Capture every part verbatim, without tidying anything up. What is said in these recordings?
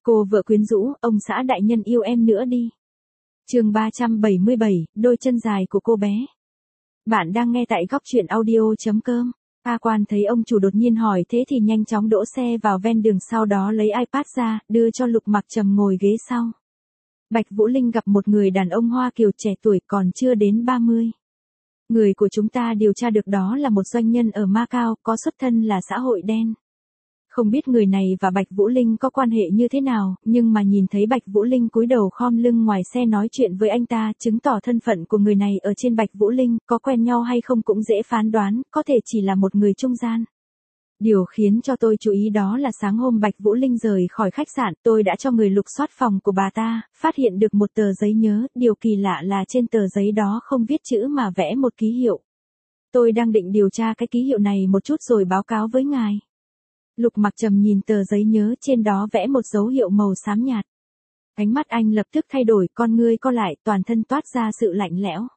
Cô vợ quyến rũ, ông xã đại nhân yêu em nữa đi. Chương ba trăm bảy mươi bảy, đôi chân dài của cô bé. Bạn đang nghe tại góc truyện audio chấm com. A Quan thấy ông chủ đột nhiên hỏi thế thì nhanh chóng đỗ xe vào ven đường, sau đó lấy iPad ra, đưa cho Lục Mặc Trầm ngồi ghế sau. Bạch Vũ Linh gặp một người đàn ông Hoa Kiều trẻ tuổi còn chưa đến ba mươi. Người của chúng ta điều tra được đó là một doanh nhân ở Macau, có xuất thân là xã hội đen. Không biết người này và Bạch Vũ Linh có quan hệ như thế nào, nhưng mà nhìn thấy Bạch Vũ Linh cúi đầu khom lưng ngoài xe nói chuyện với anh ta, chứng tỏ thân phận của người này ở trên Bạch Vũ Linh, có quen nhau hay không cũng dễ phán đoán, có thể chỉ là một người trung gian. Điều khiến cho tôi chú ý đó là sáng hôm Bạch Vũ Linh rời khỏi khách sạn, tôi đã cho người lục soát phòng của bà ta, phát hiện được một tờ giấy nhớ, điều kỳ lạ là trên tờ giấy đó không viết chữ mà vẽ một ký hiệu. Tôi đang định điều tra cái ký hiệu này một chút rồi báo cáo với ngài. Lục Mặc Trầm nhìn tờ giấy nhớ, trên đó vẽ một dấu hiệu màu xám nhạt. Ánh mắt anh lập tức thay đổi, con ngươi co lại, toàn thân toát ra sự lạnh lẽo.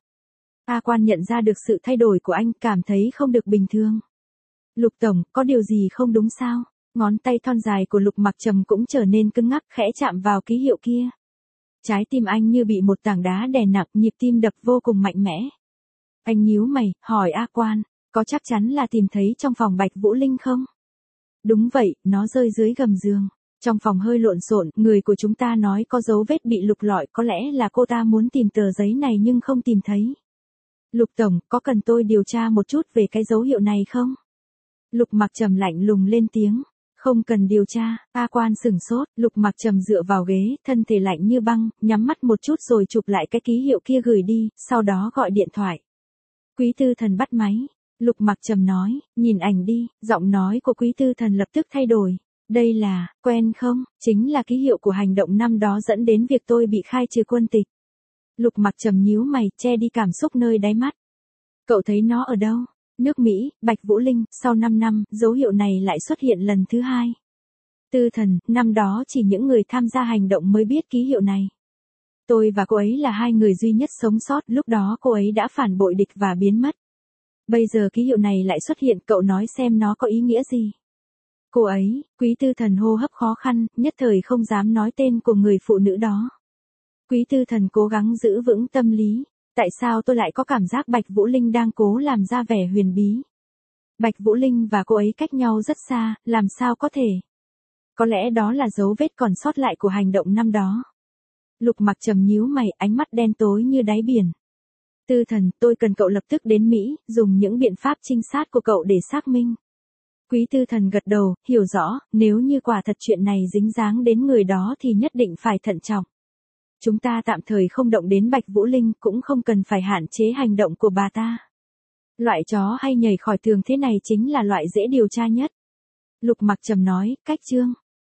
A Quan nhận ra được sự thay đổi của anh, cảm thấy không được bình thường. Lục tổng, có điều gì không đúng sao? Ngón tay thon dài của Lục Mặc Trầm cũng trở nên cứng ngắc, khẽ chạm vào ký hiệu kia. Trái tim anh như bị một tảng đá đè nặng, nhịp tim đập vô cùng mạnh mẽ. Anh nhíu mày, hỏi A Quan, có chắc chắn là tìm thấy trong phòng Bạch Vũ Linh không? Đúng vậy, nó rơi dưới gầm giường. Trong phòng hơi lộn xộn, người của chúng ta nói có dấu vết bị lục lọi, có lẽ là cô ta muốn tìm tờ giấy này nhưng không tìm thấy. Lục tổng, có cần tôi điều tra một chút về cái dấu hiệu này không? Lục Mặc Trầm lạnh lùng lên tiếng. Không cần điều tra. A Quan sửng sốt, Lục Mặc Trầm dựa vào ghế, thân thể lạnh như băng, nhắm mắt một chút rồi chụp lại cái ký hiệu kia gửi đi, sau đó gọi điện thoại. Quý Tư Thần bắt máy. Lục Mặc Trầm nói, nhìn ảnh đi, giọng nói của Quý Tư Thần lập tức thay đổi. Đây là, quen không, chính là ký hiệu của hành động năm đó dẫn đến việc tôi bị khai trừ quân tịch. Lục Mặc Trầm nhíu mày, che đi cảm xúc nơi đáy mắt. Cậu thấy nó ở đâu? Nước Mỹ, Bạch Vũ Linh, sau năm năm, dấu hiệu này lại xuất hiện lần thứ hai. Tư Thần, năm đó chỉ những người tham gia hành động mới biết ký hiệu này. Tôi và cô ấy là hai người duy nhất sống sót, lúc đó cô ấy đã phản bội địch và biến mất. Bây giờ ký hiệu này lại xuất hiện, cậu nói xem nó có ý nghĩa gì? Cô ấy, Quý Tư Thần hô hấp khó khăn, nhất thời không dám nói tên của người phụ nữ đó. Quý Tư Thần cố gắng giữ vững tâm lý. Tại sao tôi lại có cảm giác Bạch Vũ Linh đang cố làm ra vẻ huyền bí? Bạch Vũ Linh và cô ấy cách nhau rất xa, làm sao có thể? Có lẽ đó là dấu vết còn sót lại của hành động năm đó. Lục Mặc Trầm nhíu mày, ánh mắt đen tối như đáy biển. Tư Thần, tôi cần cậu lập tức đến Mỹ, dùng những biện pháp trinh sát của cậu để xác minh. Quý Tư Thần gật đầu, hiểu rõ, nếu như quả thật chuyện này dính dáng đến người đó thì nhất định phải thận trọng. Chúng ta tạm thời không động đến Bạch Vũ Linh, cũng không cần phải hạn chế hành động của bà ta. Loại chó hay nhảy khỏi tường thế này chính là loại dễ điều tra nhất. Lục Mặc Trầm nói, cách chương.